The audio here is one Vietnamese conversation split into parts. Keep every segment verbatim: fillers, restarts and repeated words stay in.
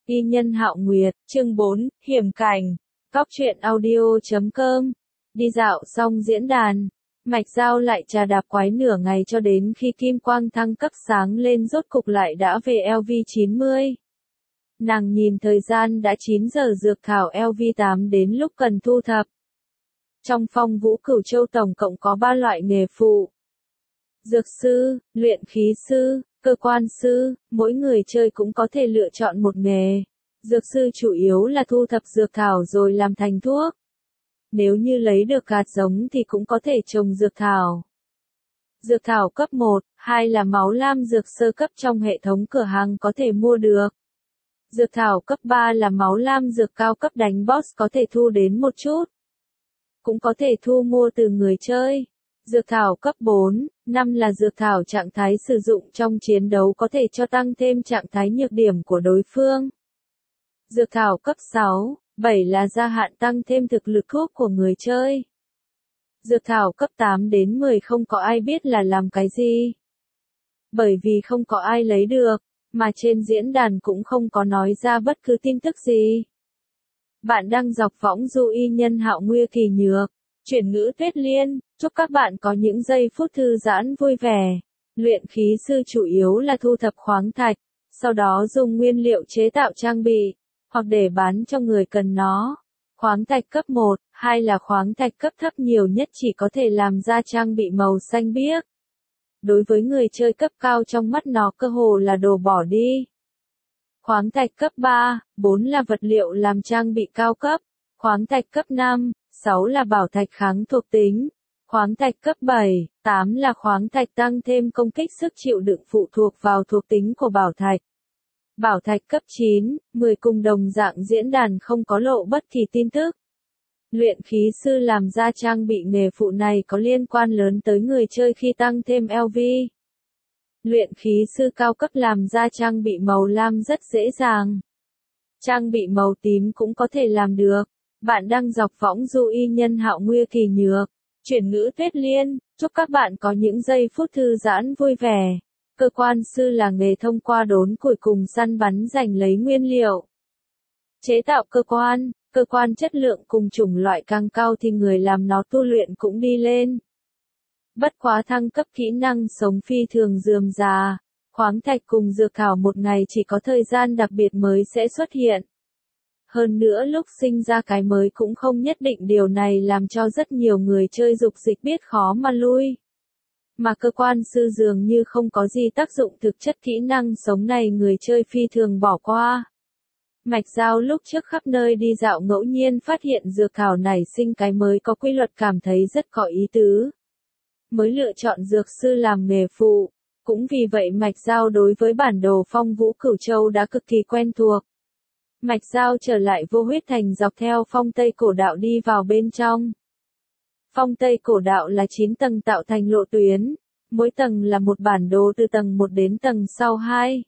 Y Nhân Hạo Nguyệt, chương bốn, Hiểm Cảnh, Cóc truyện audio chấm com. Đi dạo xong diễn đàn, Mạch Giao lại trà đạp quái nửa ngày cho đến khi kim quang thăng cấp sáng lên rốt cục lại đã về L V chín mươi. Nàng nhìn thời gian đã chín giờ dược thảo L V tám đến lúc cần thu thập. Trong Phong Vũ Cửu Châu tổng cộng có ba loại nghề phụ. Dược sư, luyện khí sư, cơ quan sư, mỗi người chơi cũng có thể lựa chọn một nghề. Dược sư chủ yếu là thu thập dược thảo rồi làm thành thuốc. Nếu như lấy được hạt giống thì cũng có thể trồng dược thảo. Dược thảo cấp một, hai là máu lam dược sơ cấp trong hệ thống cửa hàng có thể mua được. Dược thảo cấp ba là máu lam dược cao cấp đánh boss có thể thu đến một chút. Cũng có thể thu mua từ người chơi. Dược thảo cấp bốn, năm là dược thảo trạng thái sử dụng trong chiến đấu có thể cho tăng thêm trạng thái nhược điểm của đối phương. Dược thảo cấp sáu, bảy là gia hạn tăng thêm thực lực thuốc của người chơi. Dược thảo cấp tám đến mười không có ai biết là làm cái gì. Bởi vì không có ai lấy được, mà trên diễn đàn cũng không có nói ra bất cứ tin tức gì. Bạn đang dọc võng du Y Nhân Hạo Nguyệt kỳ nhược. Chuyển ngữ Tuyết Liên, chúc các bạn có những giây phút thư giãn vui vẻ. Luyện khí sư chủ yếu là thu thập khoáng thạch, sau đó dùng nguyên liệu chế tạo trang bị, hoặc để bán cho người cần nó. Khoáng thạch cấp một, hai là khoáng thạch cấp thấp nhiều nhất chỉ có thể làm ra trang bị màu xanh biếc. Đối với người chơi cấp cao trong mắt nó cơ hồ là đồ bỏ đi. Khoáng thạch cấp ba, bốn là vật liệu làm trang bị cao cấp. Khoáng thạch cấp năm, sáu là bảo thạch kháng thuộc tính. Khoáng thạch cấp bảy, tám là khoáng thạch tăng thêm công kích sức chịu đựng phụ thuộc vào thuộc tính của bảo thạch. Bảo thạch cấp chín, mười cùng đồng dạng diễn đàn không có lộ bất kỳ tin tức. Luyện khí sư làm ra trang bị nghề phụ này có liên quan lớn tới người chơi khi tăng thêm L V. Luyện khí sư cao cấp làm ra trang bị màu lam rất dễ dàng. Trang bị màu tím cũng có thể làm được. Bạn đang dọc võng du Y Nhân Hạo Nguyệt kỳ nhược. Chuyển ngữ Tuyết Liên, chúc các bạn có những giây phút thư giãn vui vẻ. Cơ quan sư là nghề thông qua đốn củi cùng săn bắn giành lấy nguyên liệu. Chế tạo cơ quan, cơ quan chất lượng cùng chủng loại càng cao thì người làm nó tu luyện cũng đi lên. Bất quá thăng cấp kỹ năng sống phi thường rườm rà, khoáng thạch cùng dược thảo một ngày chỉ có thời gian đặc biệt mới sẽ xuất hiện. Hơn nữa lúc sinh ra cái mới cũng không nhất định điều này làm cho rất nhiều người chơi dục dịch biết khó mà lui. Mà cơ quan sư dường như không có gì tác dụng thực chất kỹ năng sống này người chơi phi thường bỏ qua. Mạch Giao lúc trước khắp nơi đi dạo ngẫu nhiên phát hiện dược thảo nảy sinh cái mới có quy luật cảm thấy rất có ý tứ. Mới lựa chọn dược sư làm nghề phụ. Cũng vì vậy Mạch Giao đối với bản đồ Phong Vũ Cửu Châu đã cực kỳ quen thuộc. Mạch Giao trở lại Vô Huyết Thành dọc theo Phong Tây Cổ Đạo đi vào bên trong. Phong Tây Cổ Đạo là chín tầng tạo thành lộ tuyến, mỗi tầng là một bản đồ từ tầng một đến tầng sau hai.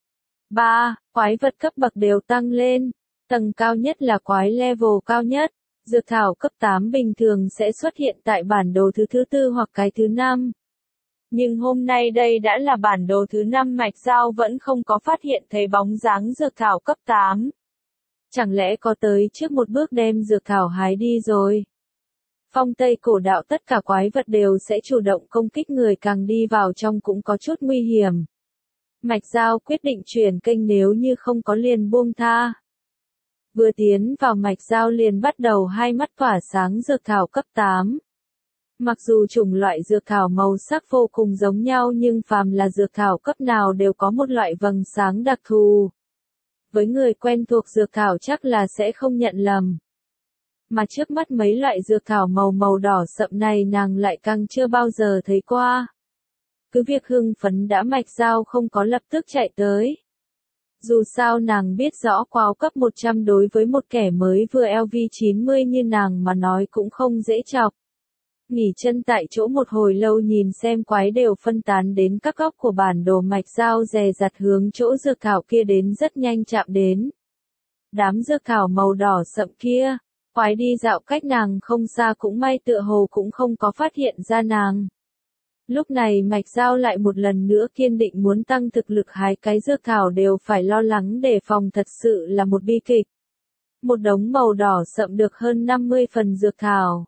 ba. Quái vật cấp bậc đều tăng lên, tầng cao nhất là quái level cao nhất, dược thảo cấp tám bình thường sẽ xuất hiện tại bản đồ thứ thứ tư hoặc cái thứ năm. Nhưng hôm nay đây đã là bản đồ thứ năm Mạch Giao vẫn không có phát hiện thấy bóng dáng dược thảo cấp tám. Chẳng lẽ có tới trước một bước đem dược thảo hái đi rồi? Phong Tây Cổ Đạo tất cả quái vật đều sẽ chủ động công kích người càng đi vào trong cũng có chút nguy hiểm. Mạch Giao quyết định chuyển kênh nếu như không có liền buông tha. Vừa tiến vào Mạch Giao liền bắt đầu hai mắt tỏa sáng dược thảo cấp tám. Mặc dù chủng loại dược thảo màu sắc vô cùng giống nhau nhưng phàm là dược thảo cấp nào đều có một loại vầng sáng đặc thù. Với người quen thuộc dược thảo chắc là sẽ không nhận lầm. Mà trước mắt mấy loại dược thảo màu màu đỏ sậm này nàng lại càng chưa bao giờ thấy qua. Cứ việc hưng phấn đã Mạch Giao không có lập tức chạy tới. Dù sao nàng biết rõ quái cấp một trăm đối với một kẻ mới vừa L V chín mươi như nàng mà nói cũng không dễ chọc. Nghỉ chân tại chỗ một hồi lâu nhìn xem quái đều phân tán đến các góc của bản đồ Mạch Giao dè dặt hướng chỗ dược thảo kia đến rất nhanh chạm đến. Đám dược thảo màu đỏ sậm kia, quái đi dạo cách nàng không xa cũng may tựa hồ cũng không có phát hiện ra nàng. Lúc này Mạch Giao lại một lần nữa kiên định muốn tăng thực lực hái cái dược thảo đều phải lo lắng đề phòng thật sự là một bi kịch. Một đống màu đỏ sậm được hơn năm mươi phần dược thảo.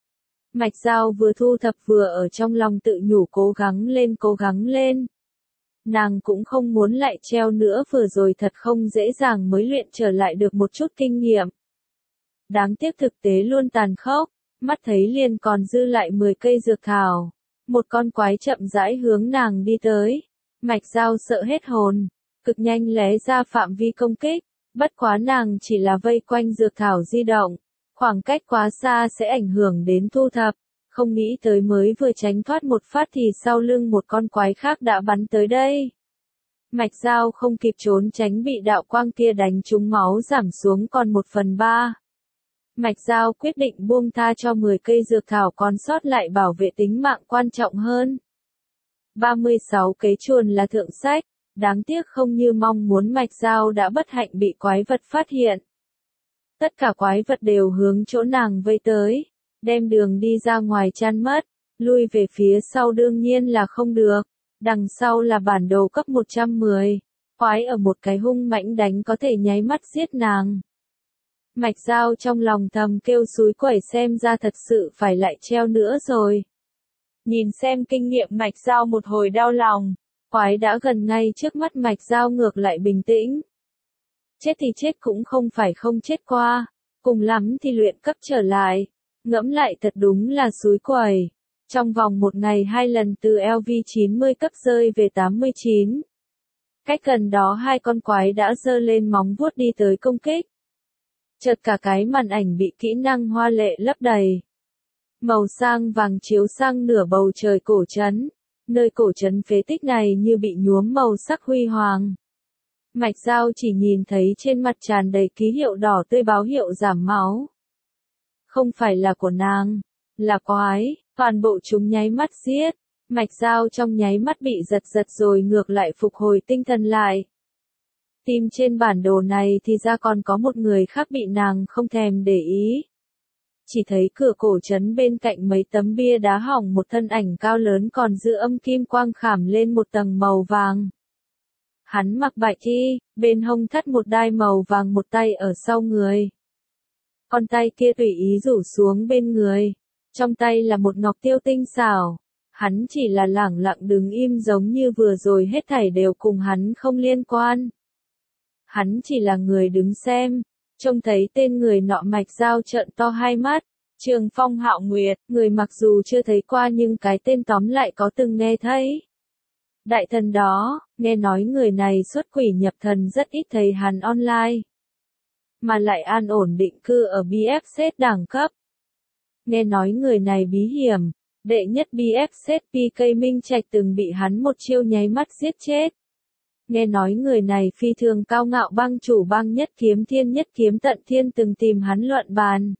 Mạch Giao vừa thu thập vừa ở trong lòng tự nhủ cố gắng lên cố gắng lên. Nàng cũng không muốn lại treo nữa vừa rồi thật không dễ dàng mới luyện trở lại được một chút kinh nghiệm. Đáng tiếc thực tế luôn tàn khốc, mắt thấy liền còn dư lại mười cây dược thảo. Một con quái chậm rãi hướng nàng đi tới. Mạch Giao sợ hết hồn, cực nhanh lé ra phạm vi công kích, bất quá nàng chỉ là vây quanh dược thảo di động. Khoảng cách quá xa sẽ ảnh hưởng đến thu thập, không nghĩ tới mới vừa tránh thoát một phát thì sau lưng một con quái khác đã bắn tới đây. Mạch Giao không kịp trốn tránh bị đạo quang kia đánh trúng máu giảm xuống còn một phần ba. Mạch Giao quyết định buông tha cho mười cây dược thảo còn sót lại bảo vệ tính mạng quan trọng hơn. ba mươi sáu kế chuồn là thượng sách, đáng tiếc không như mong muốn Mạch Giao đã bất hạnh bị quái vật phát hiện. Tất cả quái vật đều hướng chỗ nàng vây tới, đem đường đi ra ngoài chăn mất, lui về phía sau đương nhiên là không được, đằng sau là bản đồ cấp một trăm mười, quái ở một cái hung mãnh đánh có thể nháy mắt giết nàng. Mạch Giao trong lòng thầm kêu xúi quẩy xem ra thật sự phải lại treo nữa rồi. Nhìn xem kinh nghiệm Mạch Giao một hồi đau lòng, quái đã gần ngay trước mắt Mạch Giao ngược lại bình tĩnh. Chết thì chết cũng không phải không chết qua, cùng lắm thì luyện cấp trở lại, ngẫm lại thật đúng là xúi quẩy. Trong vòng một ngày hai lần từ L V chín mươi cấp rơi về tám mươi chín. Cách gần đó hai con quái đã giơ lên móng vuốt đi tới công kích. Chợt cả cái màn ảnh bị kỹ năng hoa lệ lấp đầy. Màu sang vàng chiếu sang nửa bầu trời cổ trấn, nơi cổ trấn phế tích này như bị nhuốm màu sắc huy hoàng. Mạch Giao chỉ nhìn thấy trên mặt tràn đầy ký hiệu đỏ tươi báo hiệu giảm máu. Không phải là của nàng, là quái, toàn bộ chúng nháy mắt giết. Mạch Giao trong nháy mắt bị giật giật rồi ngược lại phục hồi tinh thần lại. Tìm trên bản đồ này thì ra còn có một người khác bị nàng không thèm để ý. Chỉ thấy cửa cổ trấn bên cạnh mấy tấm bia đá hỏng một thân ảnh cao lớn còn giữ âm kim quang khảm lên một tầng màu vàng. Hắn mặc bạch y, bên hông thắt một đai màu vàng một tay ở sau người. Con tay kia tùy ý rủ xuống bên người. Trong tay là một ngọc tiêu tinh xảo. Hắn chỉ là lẳng lặng đứng im giống như vừa rồi hết thảy đều cùng hắn không liên quan. Hắn chỉ là người đứng xem. Trông thấy tên người nọ Mạch Giao trợn to hai mắt. Trường Phong Hạo Nguyệt, người mặc dù chưa thấy qua nhưng cái tên tóm lại có từng nghe thấy. Đại thần đó, nghe nói người này xuất quỷ nhập thần rất ít thấy hắn online. Mà lại an ổn định cư ở bê ép xê đẳng cấp. Nghe nói người này bí hiểm, đệ nhất bê ép xê pê ca Minh Trạch từng bị hắn một chiêu nháy mắt giết chết. Nghe nói người này phi thường cao ngạo bang chủ bang nhất kiếm thiên nhất kiếm tận thiên từng tìm hắn luận bàn.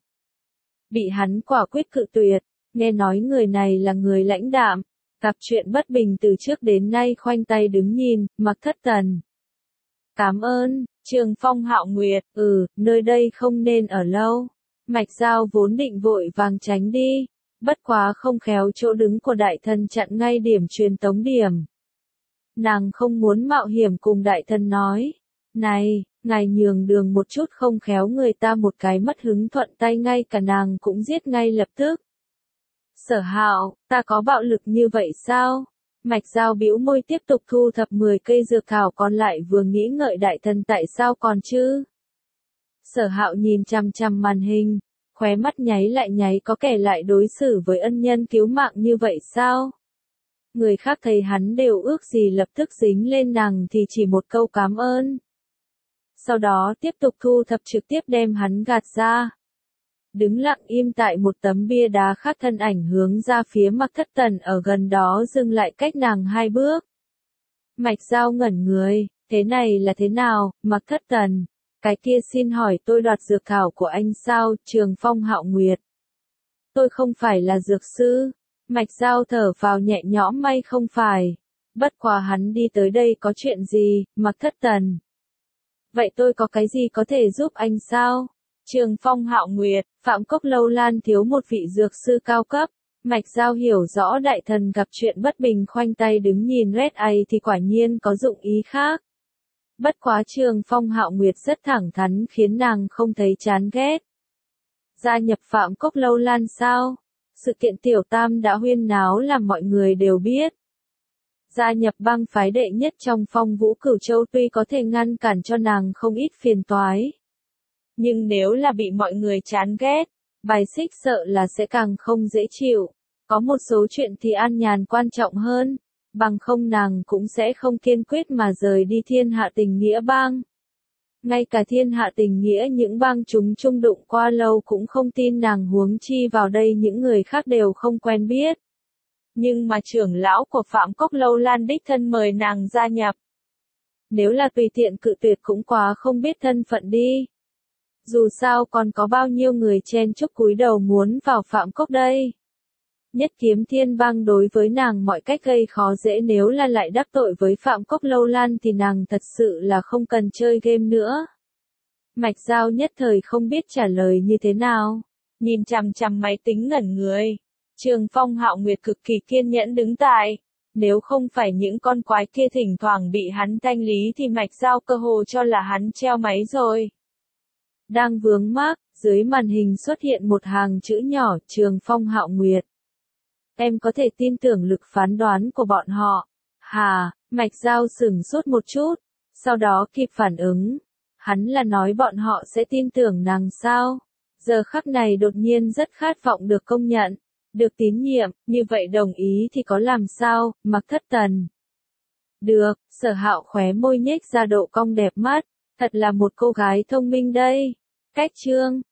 Bị hắn quả quyết cự tuyệt, nghe nói người này là người lãnh đạm, gặp chuyện bất bình từ trước đến nay khoanh tay đứng nhìn, Mặc Thất Tần. Cảm ơn, Trường Phong Hạo Nguyệt, ừ, nơi đây không nên ở lâu. Mạch Giao vốn định vội vàng tránh đi, bất quá không khéo chỗ đứng của đại thần chặn ngay điểm truyền tống điểm. Nàng không muốn mạo hiểm cùng đại thần nói, này, ngài nhường đường một chút không khéo người ta một cái mất hứng thuận tay ngay cả nàng cũng giết ngay lập tức. Sở Hạo, ta có bạo lực như vậy sao? Mạch Giao bĩu môi tiếp tục thu thập mười cây dược thảo còn lại vừa nghĩ ngợi đại thần tại sao còn chứ? Sở Hạo nhìn chằm chằm màn hình, khóe mắt nháy lại nháy có kẻ lại đối xử với ân nhân cứu mạng như vậy sao? Người khác thấy hắn đều ước gì lập tức dính lên nàng thì chỉ một câu cảm ơn. Sau đó tiếp tục thu thập trực tiếp đem hắn gạt ra. Đứng lặng im tại một tấm bia đá khác thân ảnh hướng ra phía Mặc Thất Tần ở gần đó dừng lại cách nàng hai bước. Mạch Giao ngẩn người, thế này là thế nào, Mặc Thất Tần? Cái kia xin hỏi tôi đoạt dược thảo của anh sao, Trường Phong Hạo Nguyệt? Tôi không phải là dược sư. Mạch Giao thở vào nhẹ nhõm may không phải. Bất quá hắn đi tới đây có chuyện gì, Mặc Thất Tần? Vậy tôi có cái gì có thể giúp anh sao? Trường Phong Hạo Nguyệt, Phạm Cốc Lâu Lan thiếu một vị dược sư cao cấp, Mạch Giao hiểu rõ đại thần gặp chuyện bất bình khoanh tay đứng nhìn Red ấy thì quả nhiên có dụng ý khác. Bất quá Trường Phong Hạo Nguyệt rất thẳng thắn khiến nàng không thấy chán ghét. Gia nhập Phạm Cốc Lâu Lan sao? Sự kiện Tiểu Tam đã huyên náo làm mọi người đều biết. Gia nhập bang phái đệ nhất trong Phong Vũ Cửu Châu tuy có thể ngăn cản cho nàng không ít phiền toái. Nhưng nếu là bị mọi người chán ghét, bài xích sợ là sẽ càng không dễ chịu. Có một số chuyện thì an nhàn quan trọng hơn, bằng không nàng cũng sẽ không kiên quyết mà rời đi Thiên Hạ Tình Nghĩa bang. Ngay cả Thiên Hạ Tình Nghĩa những bang chúng chung đụng qua lâu cũng không tin nàng, huống chi vào đây những người khác đều không quen biết. Nhưng mà trưởng lão của Phạm Cốc Lâu Lan đích thân mời nàng gia nhập. Nếu là tùy tiện cự tuyệt cũng quá không biết thân phận đi. Dù sao còn có bao nhiêu người chen chúc cúi đầu muốn vào Phạm Cốc đây. Nhất Kiếm Thiên bang đối với nàng mọi cách gây khó dễ, nếu là lại đắc tội với Phạm Cốc Lâu Lan thì nàng thật sự là không cần chơi game nữa. Mạch Giao nhất thời không biết trả lời như thế nào. Nhìn chằm chằm máy tính ngẩn người. Trường Phong Hạo Nguyệt cực kỳ kiên nhẫn đứng tại. Nếu không phải những con quái kia thỉnh thoảng bị hắn thanh lý thì Mạch Giao cơ hồ cho là hắn treo máy rồi. Đang vướng mắc, dưới màn hình xuất hiện một hàng chữ nhỏ Trường Phong Hạo Nguyệt. Em có thể tin tưởng lực phán đoán của bọn họ. Hà, Mạch Giao sửng sốt một chút, sau đó kịp phản ứng. Hắn là nói bọn họ sẽ tin tưởng nàng sao? Giờ khắc này đột nhiên rất khát vọng được công nhận, được tín nhiệm, như vậy đồng ý thì có làm sao, Mặc Thất Tần. Được, Sở Hạo khóe môi nhếch ra độ cong đẹp mắt, thật là một cô gái thông minh đây. Cách chương